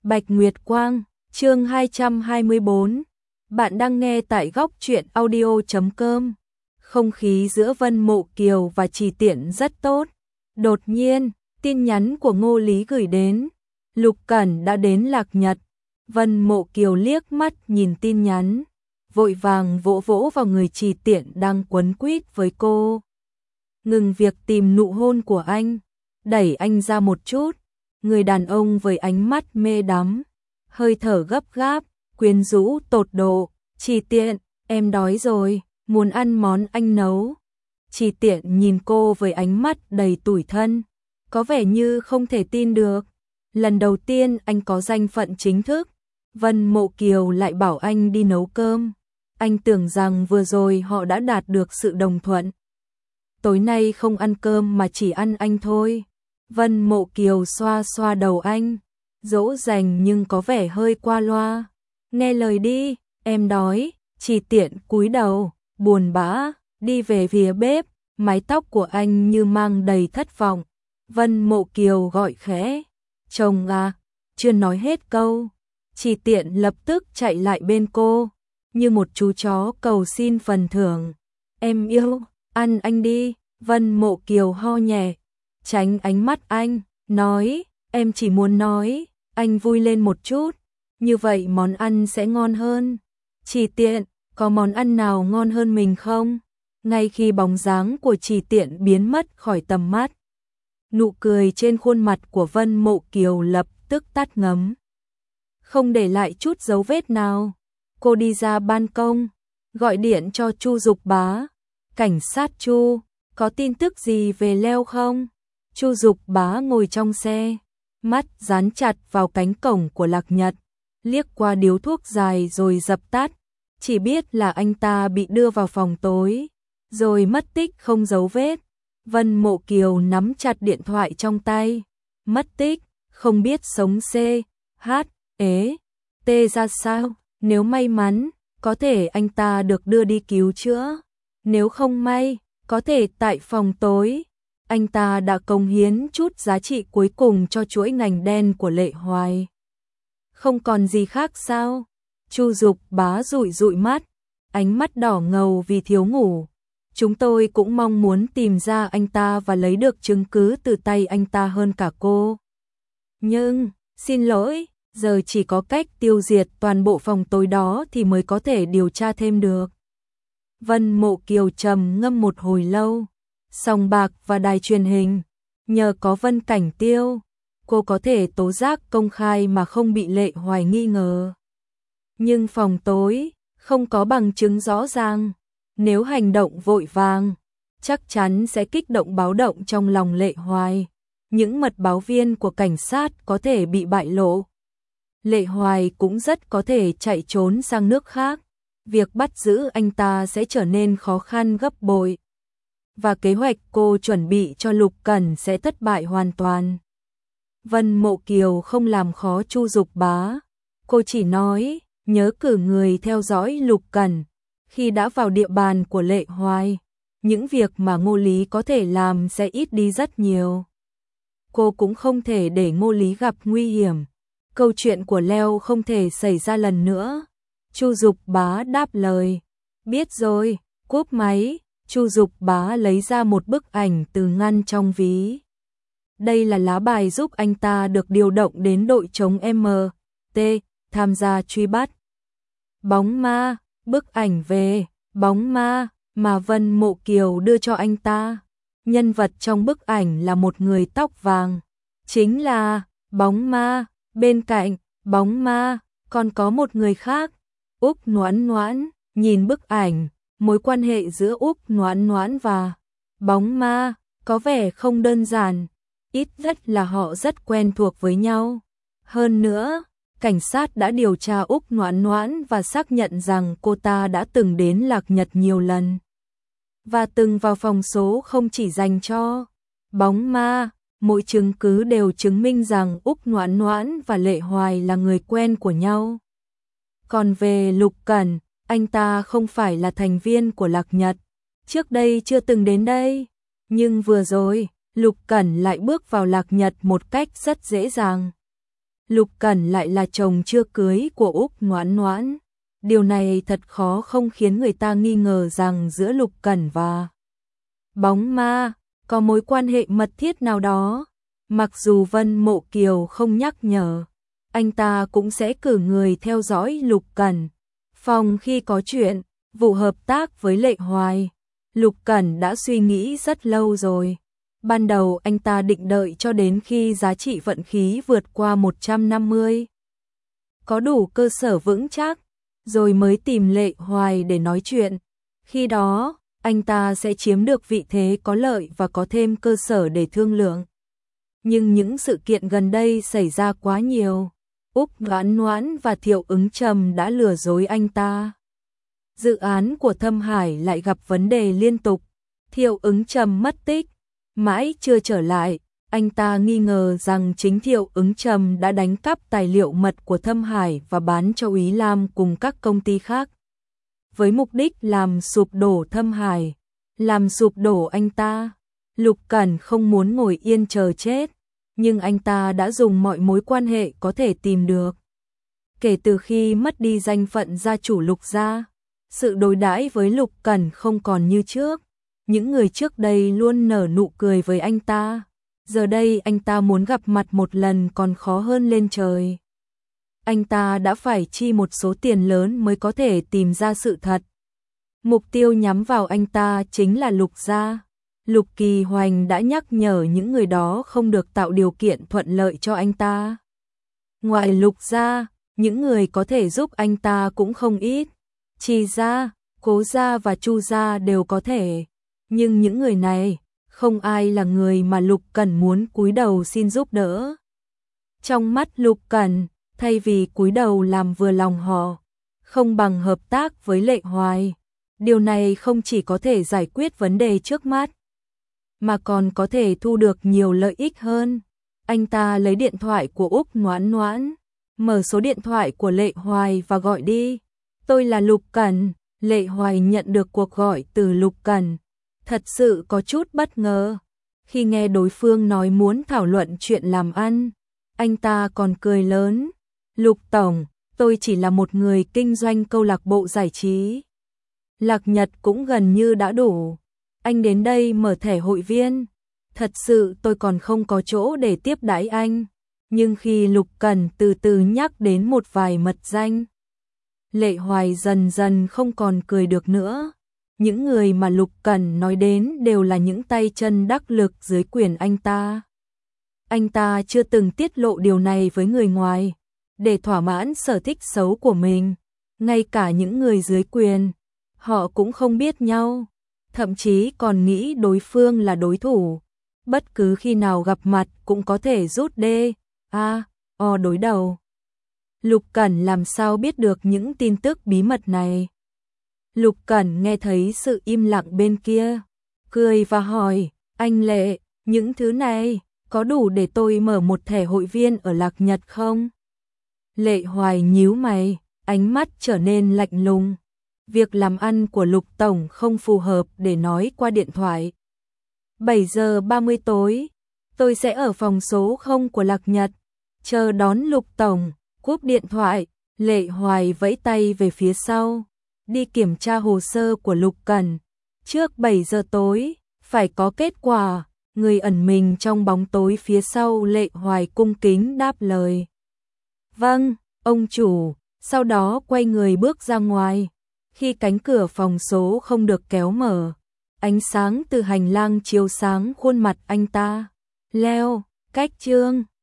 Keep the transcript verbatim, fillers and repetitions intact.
Bạch Nguyệt Quang, chương hai trăm hai mươi bốn. Bạn đang nghe tại góc truyện audio chấm com. Không khí giữa Vân Mộ Kiều và Trì Tiện rất tốt. Đột nhiên, tin nhắn của Ngô Lý gửi đến. Lục Cẩn đã đến Lạc Nhật. Vân Mộ Kiều liếc mắt nhìn tin nhắn, vội vàng vỗ vỗ vào người Trì Tiện đang quấn quýt với cô. Ngừng việc tìm nụ hôn của anh, đẩy anh ra một chút. Người đàn ông với ánh mắt mê đắm, hơi thở gấp gáp, quyến rũ tột độ. Trì Tiện, em đói rồi, muốn ăn món anh nấu. Trì Tiện nhìn cô với ánh mắt đầy tủi thân, có vẻ như không thể tin được. Lần đầu tiên anh có danh phận chính thức, Vân Mộ Kiều lại bảo anh đi nấu cơm. Anh tưởng rằng vừa rồi họ đã đạt được sự đồng thuận. Tối nay không ăn cơm mà chỉ ăn anh thôi. Vân Mộ Kiều xoa xoa đầu anh, dỗ dành nhưng có vẻ hơi qua loa. Nghe lời đi, em đói. Trì Tiện cúi đầu, buồn bã, đi về phía bếp, mái tóc của anh như mang đầy thất vọng. Vân Mộ Kiều gọi khẽ, chồng à, chưa nói hết câu. Trì Tiện lập tức chạy lại bên cô, như một chú chó cầu xin phần thưởng. Em yêu, ăn anh đi. Vân Mộ Kiều ho nhẹ, tránh ánh mắt anh, nói, em chỉ muốn nói, anh vui lên một chút, như vậy món ăn sẽ ngon hơn. Trì Tiện, có món ăn nào ngon hơn mình không? Ngay khi bóng dáng của Trì Tiện biến mất khỏi tầm mắt, nụ cười trên khuôn mặt của Vân Mộ Kiều lập tức tắt ngấm, không để lại chút dấu vết nào. Cô đi ra ban công, gọi điện cho Chu Dục Bá. Cảnh sát Chu, có tin tức gì về Leo không? Chu Dục Bá ngồi trong xe, mắt dán chặt vào cánh cổng của Lạc Nhật, liếc qua điếu thuốc dài rồi dập tắt, chỉ biết là anh ta bị đưa vào phòng tối, rồi mất tích không dấu vết. Vân Mộ Kiều nắm chặt điện thoại trong tay, mất tích, không biết sống C, H, ế, T ra sao, nếu may mắn, có thể anh ta được đưa đi cứu chữa, nếu không may, có thể tại phòng tối. Anh ta đã cống hiến chút giá trị cuối cùng cho chuỗi ngành đen của Lệ Hoài. Không còn gì khác sao? Chu Dục Bá dụi dụi mắt, ánh mắt đỏ ngầu vì thiếu ngủ. Chúng tôi cũng mong muốn tìm ra anh ta và lấy được chứng cứ từ tay anh ta hơn cả cô. Nhưng, xin lỗi, giờ chỉ có cách tiêu diệt toàn bộ phòng tối đó thì mới có thể điều tra thêm được. Vân Mộ Kiều trầm ngâm một hồi lâu. Sòng bạc và đài truyền hình, nhờ có Vân Cảnh Tiêu, cô có thể tố giác công khai mà không bị Lệ Hoài nghi ngờ. Nhưng phòng tối, không có bằng chứng rõ ràng, nếu hành động vội vàng, chắc chắn sẽ kích động báo động trong lòng Lệ Hoài. Những mật báo viên của cảnh sát có thể bị bại lộ. Lệ Hoài cũng rất có thể chạy trốn sang nước khác. Việc bắt giữ anh ta sẽ trở nên khó khăn gấp bội. Và kế hoạch cô chuẩn bị cho Lục Cẩn sẽ thất bại hoàn toàn. Vân Mộ Kiều không làm khó Chu Dục Bá. Cô chỉ nói, nhớ cử người theo dõi Lục Cẩn. Khi đã vào địa bàn của Lệ Hoài, những việc mà Ngô Lý có thể làm sẽ ít đi rất nhiều. Cô cũng không thể để Ngô Lý gặp nguy hiểm. Câu chuyện của Leo không thể xảy ra lần nữa. Chu Dục Bá đáp lời. Biết rồi, cúp máy. Chu Dục Bá lấy ra một bức ảnh từ ngăn trong ví. Đây là lá bài giúp anh ta được điều động đến đội chống M T tham gia truy bắt bóng ma. Bức ảnh về bóng ma mà Vân Mộ Kiều đưa cho anh ta. Nhân vật trong bức ảnh là một người tóc vàng, chính là bóng ma. Bên cạnh bóng ma còn có một người khác, Úc Noãn Noãn. Nhìn bức ảnh, mối quan hệ giữa Úc Noãn Noãn và bóng ma có vẻ không đơn giản, ít nhất là họ rất quen thuộc với nhau. Hơn nữa, cảnh sát đã điều tra Úc Noãn Noãn và xác nhận rằng cô ta đã từng đến Lạc Nhật nhiều lần và từng vào phòng số không chỉ dành cho bóng ma. Mỗi chứng cứ đều chứng minh rằng Úc Noãn Noãn và Lệ Hoài là người quen của nhau. Còn về Lục Cẩn, anh ta không phải là thành viên của Lạc Nhật, trước đây chưa từng đến đây, nhưng vừa rồi, Lục Cẩn lại bước vào Lạc Nhật một cách rất dễ dàng. Lục Cẩn lại là chồng chưa cưới của Úc Noãn Noãn. Điều này thật khó không khiến người ta nghi ngờ rằng giữa Lục Cẩn và Bóng Ma có mối quan hệ mật thiết nào đó. Mặc dù Vân Mộ Kiều không nhắc nhở, anh ta cũng sẽ cử người theo dõi Lục Cẩn. Phòng khi có chuyện, vụ hợp tác với Lệ Hoài, Lục Cẩn đã suy nghĩ rất lâu rồi. Ban đầu anh ta định đợi cho đến khi giá trị vận khí vượt qua một trăm năm mươi. Có đủ cơ sở vững chắc, rồi mới tìm Lệ Hoài để nói chuyện. Khi đó, anh ta sẽ chiếm được vị thế có lợi và có thêm cơ sở để thương lượng. Nhưng những sự kiện gần đây xảy ra quá nhiều. Úc Noãn Noãn và Thiệu Ứng Trầm đã lừa dối anh ta. Dự án của Thâm Hải lại gặp vấn đề liên tục. Thiệu Ứng Trầm mất tích, mãi chưa trở lại. Anh ta nghi ngờ rằng chính Thiệu Ứng Trầm đã đánh cắp tài liệu mật của Thâm Hải và bán cho Úy Lam cùng các công ty khác, với mục đích làm sụp đổ Thâm Hải, làm sụp đổ anh ta. Lục Cẩn không muốn ngồi yên chờ chết, nhưng anh ta đã dùng mọi mối quan hệ có thể tìm được. Kể từ khi mất đi danh phận gia chủ Lục gia, sự đối đãi với Lục Cẩn không còn như trước. Những người trước đây luôn nở nụ cười với anh ta, giờ đây anh ta muốn gặp mặt một lần còn khó hơn lên trời. Anh ta đã phải chi một số tiền lớn mới có thể tìm ra sự thật. Mục tiêu nhắm vào anh ta chính là Lục gia. Lục Kỳ Hoành đã nhắc nhở những người đó không được tạo điều kiện thuận lợi cho anh ta. Ngoài Lục gia, những người có thể giúp anh ta cũng không ít. Trì gia, Cố gia và Chu gia đều có thể. Nhưng những người này, không ai là người mà Lục Cẩn muốn cúi đầu xin giúp đỡ. Trong mắt Lục Cẩn, thay vì cúi đầu làm vừa lòng họ, không bằng hợp tác với Lệ Hoài. Điều này không chỉ có thể giải quyết vấn đề trước mắt, mà còn có thể thu được nhiều lợi ích hơn. Anh ta lấy điện thoại của Úc Noãn Noãn, mở số điện thoại của Lệ Hoài và gọi đi. Tôi là Lục Cẩn. Lệ Hoài nhận được cuộc gọi từ Lục Cẩn, thật sự có chút bất ngờ. Khi nghe đối phương nói muốn thảo luận chuyện làm ăn, anh ta còn cười lớn. Lục Tổng, tôi chỉ là một người kinh doanh câu lạc bộ giải trí. Lạc Nhật cũng gần như đã đủ. Anh đến đây mở thẻ hội viên. Thật sự tôi còn không có chỗ để tiếp đãi anh. Nhưng khi Lục Cẩn từ từ nhắc đến một vài mật danh, Lệ Hoài dần dần không còn cười được nữa. Những người mà Lục Cẩn nói đến đều là những tay chân đắc lực dưới quyền anh ta. Anh ta chưa từng tiết lộ điều này với người ngoài, để thỏa mãn sở thích xấu của mình. Ngay cả những người dưới quyền, họ cũng không biết nhau, thậm chí còn nghĩ đối phương là đối thủ. Bất cứ khi nào gặp mặt cũng có thể rút đê, a, o đối đầu. Lục Cẩn làm sao biết được những tin tức bí mật này? Lục Cẩn nghe thấy sự im lặng bên kia, cười và hỏi, anh Lệ, những thứ này có đủ để tôi mở một thẻ hội viên ở Lạc Nhật không? Lệ Hoài nhíu mày, ánh mắt trở nên lạnh lùng. Việc làm ăn của Lục Tổng không phù hợp để nói qua điện thoại. bảy giờ ba mươi tối, tôi sẽ ở phòng số không của Lạc Nhật, chờ đón Lục Tổng. Cúp điện thoại, Lệ Hoài vẫy tay về phía sau, đi kiểm tra hồ sơ của Lục Cẩn. Trước bảy giờ tối, phải có kết quả. Người ẩn mình trong bóng tối phía sau Lệ Hoài cung kính đáp lời. Vâng, ông chủ, sau đó quay người bước ra ngoài. Khi cánh cửa phòng số không được kéo mở, ánh sáng từ hành lang chiếu sáng khuôn mặt anh ta. Leo, cách chương